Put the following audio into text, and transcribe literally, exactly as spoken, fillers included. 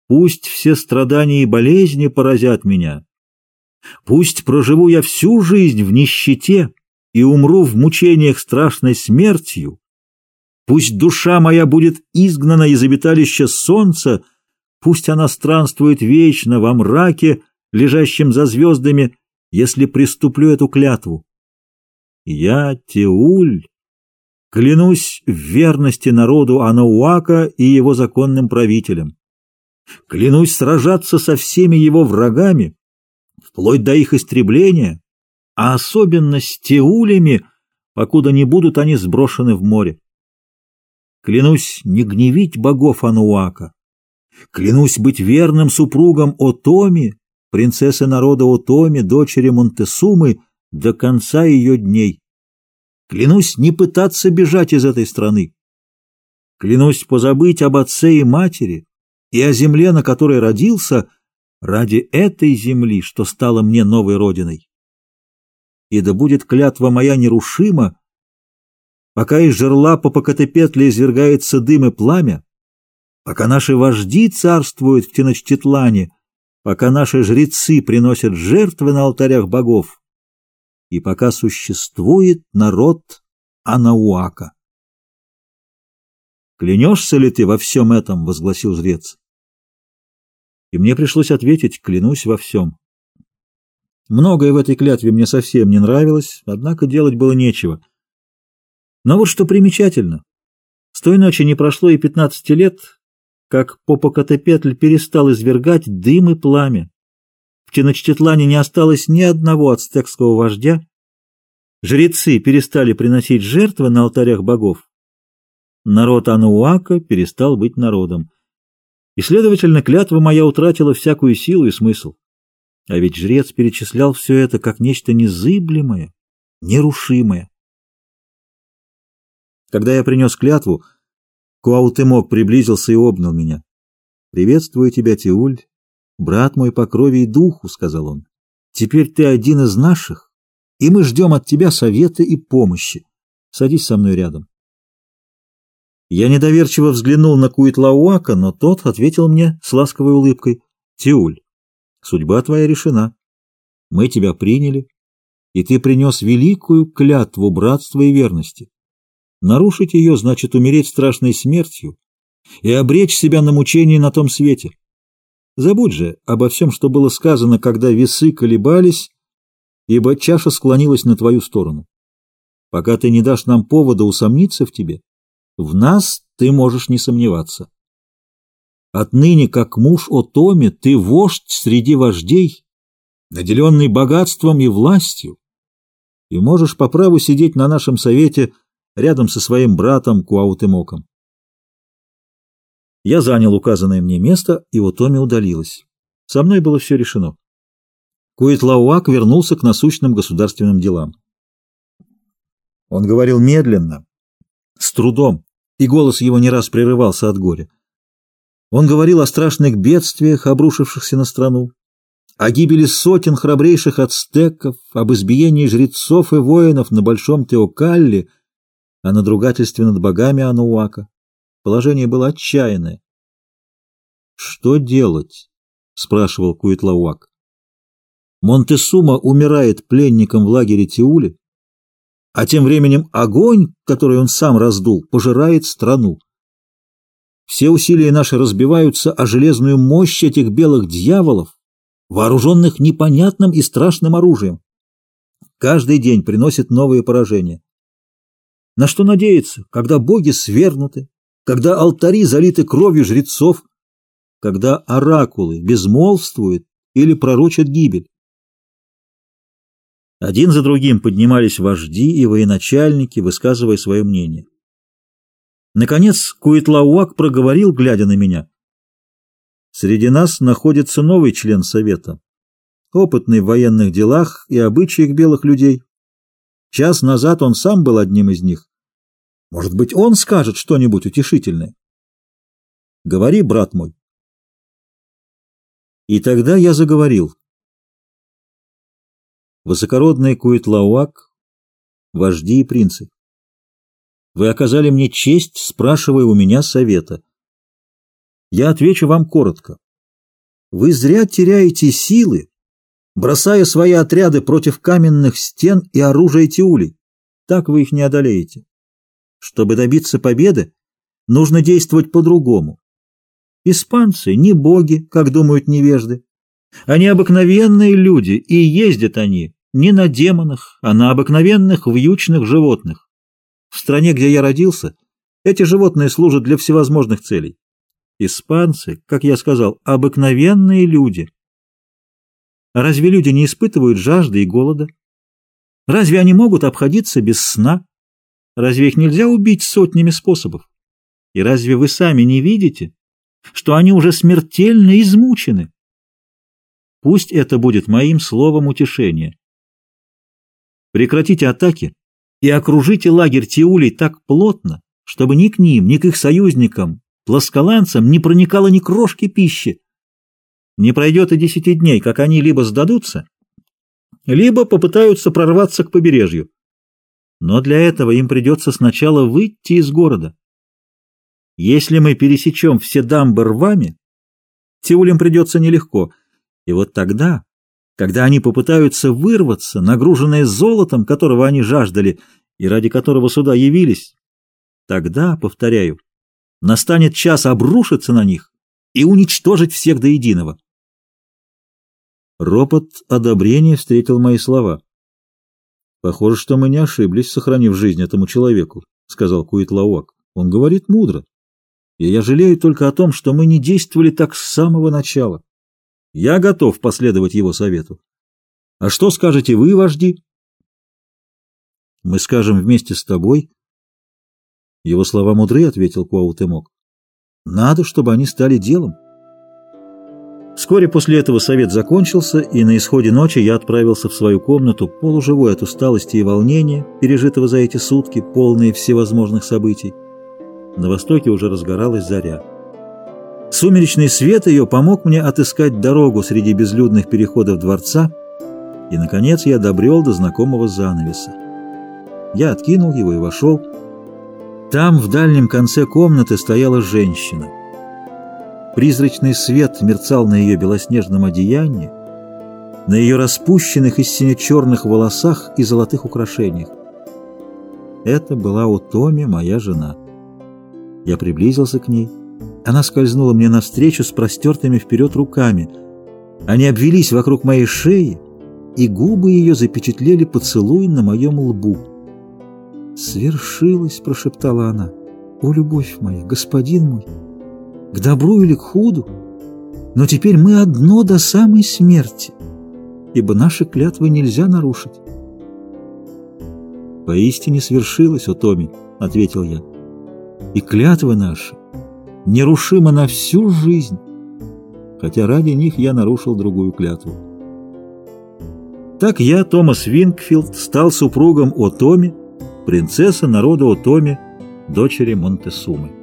Пусть все страдания и болезни поразят меня. Пусть проживу я всю жизнь в нищете и умру в мучениях страшной смертью. Пусть душа моя будет изгнана из обиталища солнца, пусть она странствует вечно во мраке, лежащем за звездами, если приступлю эту клятву. Я, Теуль, клянусь в верности народу Анауака и его законным правителям. Клянусь сражаться со всеми его врагами, вплоть до их истребления, а особенно с Теулями, покуда не будут они сброшены в море. Клянусь не гневить богов Анауака. Клянусь быть верным супругом Отоми, принцессы народа Отоми, дочери Монтесумы, до конца ее дней. Клянусь не пытаться бежать из этой страны. Клянусь позабыть об отце и матери и о земле, на которой родился, ради этой земли, что стала мне новой родиной. И да будет клятва моя нерушима, пока из жерла Попокатепетля извергается дым и пламя, пока наши вожди царствуют в Теночтитлане, пока наши жрецы приносят жертвы на алтарях богов, и пока существует народ Анауака. «Клянешься ли ты во всем этом?» — возгласил жрец. И мне пришлось ответить: клянусь во всем. Многое в этой клятве мне совсем не нравилось, однако делать было нечего. Но вот что примечательно. С той ночи не прошло и пятнадцати лет, как Попокатепетль перестал извергать дым и пламя. В Теночтитлане не осталось ни одного ацтекского вождя, жрецы перестали приносить жертвы на алтарях богов, народ Анауака перестал быть народом, и, следовательно, клятва моя утратила всякую силу и смысл. А ведь жрец перечислял все это как нечто незыблемое, нерушимое. Когда я принес клятву, Куаутемок приблизился и обнял меня. «Приветствую тебя, Теуль, брат мой по крови и духу», — сказал он. «Теперь ты один из наших, и мы ждем от тебя совета и помощи. Садись со мной рядом». Я недоверчиво взглянул на Куитлауака, но тот ответил мне с ласковой улыбкой: «Теуль, судьба твоя решена. Мы тебя приняли, и ты принес великую клятву братства и верности. Нарушить ее значит умереть страшной смертью и обречь себя на мучение на том свете. Забудь же обо всем, что было сказано, когда весы колебались, ибо чаша склонилась на твою сторону. Пока ты не дашь нам повода усомниться в тебе, в нас ты можешь не сомневаться. Отныне, как муж Отоми, ты вождь среди вождей, наделенный богатством и властью, и можешь по праву сидеть на нашем совете рядом со своим братом Куаутемоком». Я занял указанное мне место, и Отоми удалилась. Со мной было все решено. Куитлауак вернулся к насущным государственным делам. Он говорил медленно, с трудом, и голос его не раз прерывался от горя. Он говорил о страшных бедствиях, обрушившихся на страну, о гибели сотен храбрейших ацтеков, об избиении жрецов и воинов на Большом Теокалле, о надругательстве над богами Анауака. Положение было отчаянное. «Что делать?» — спрашивал Куитлауак. «Монтесума умирает пленником в лагере Теули, а тем временем огонь, который он сам раздул, пожирает страну. Все усилия наши разбиваются о железную мощь этих белых дьяволов, вооруженных непонятным и страшным оружием. Каждый день приносит новые поражения. На что надеяться, когда боги свергнуты, когда алтари залиты кровью жрецов, когда оракулы безмолвствуют или пророчат гибель?» Один за другим поднимались вожди и военачальники, высказывая свое мнение. Наконец Куитлауак проговорил, глядя на меня: «Среди нас находится новый член совета, опытный в военных делах и обычаях белых людей. Час назад он сам был одним из них. Может быть, он скажет что-нибудь утешительное? Говори, брат мой». И тогда я заговорил. «Высокородный Куитлауак, вожди и принцы, вы оказали мне честь, спрашивая у меня совета. Я отвечу вам коротко. вы зря теряете силы, бросая свои отряды против каменных стен и оружия Тиулей. Так вы их не одолеете. Чтобы добиться победы, нужно действовать по-другому. Испанцы не боги, как думают невежды. Они обыкновенные люди, и ездят они не на демонах, а на обыкновенных вьючных животных. В стране, где я родился, эти животные служат для всевозможных целей. Испанцы, как я сказал, обыкновенные люди. Разве люди не испытывают жажды и голода? Разве они могут обходиться без сна? Разве их нельзя убить сотнями способов? И разве вы сами не видите, что они уже смертельно измучены? Пусть это будет моим словом утешения. Прекратите атаки и окружите лагерь Тиулей так плотно, чтобы ни к ним, ни к их союзникам, плосколанцам, не проникало ни крошки пищи. Не пройдет и десяти дней, как они либо сдадутся, либо попытаются прорваться к побережью. Но для этого им придется сначала выйти из города. Если мы пересечем все дамбы рвами, Тиулям придется нелегко, и вот тогда, когда они попытаются вырваться, нагруженные золотом, которого они жаждали и ради которого сюда явились, тогда, повторяю, настанет час обрушиться на них и уничтожить всех до единого. Ропот одобрения встретил мои слова. «Похоже, что мы не ошиблись, сохранив жизнь этому человеку», — сказал Куитлауак. «Он говорит мудро. И я жалею только о том, что мы не действовали так с самого начала. Я готов последовать его совету. А что скажете вы, вожди?» «Мы скажем вместе с тобой». Его слова мудры, — ответил Куаутемок. «Надо, чтобы они стали делом». Вскоре после этого совет закончился, и на исходе ночи я отправился в свою комнату, полуживой от усталости и волнения, пережитого за эти сутки, полные всевозможных событий. На востоке уже разгоралась заря. Сумеречный свет ее помог мне отыскать дорогу среди безлюдных переходов дворца, и, наконец, я добрел до знакомого занавеса. Я откинул его и вошел. Там, в дальнем конце комнаты, стояла женщина. Призрачный свет мерцал на ее белоснежном одеянии, на ее распущенных и сине-черных волосах и золотых украшениях. Это была Отоми, моя жена. Я приблизился к ней. Она скользнула мне навстречу с простертыми вперед руками. Они обвились вокруг моей шеи, и губы ее запечатлели поцелуй на моем лбу. «Свершилось!» — прошептала она. «О, любовь моя, господин мой! К добру или к худу? Но теперь мы одно до самой смерти, ибо наши клятвы нельзя нарушить». «Поистине свершилось, Отоми!» — ответил я. «И клятвы наши нерушимы на всю жизнь, хотя ради них я нарушил другую клятву». Так я, Томас Вингфилд, стал супругом Отоми, принцессы народа Отоми, дочери Монтесумы.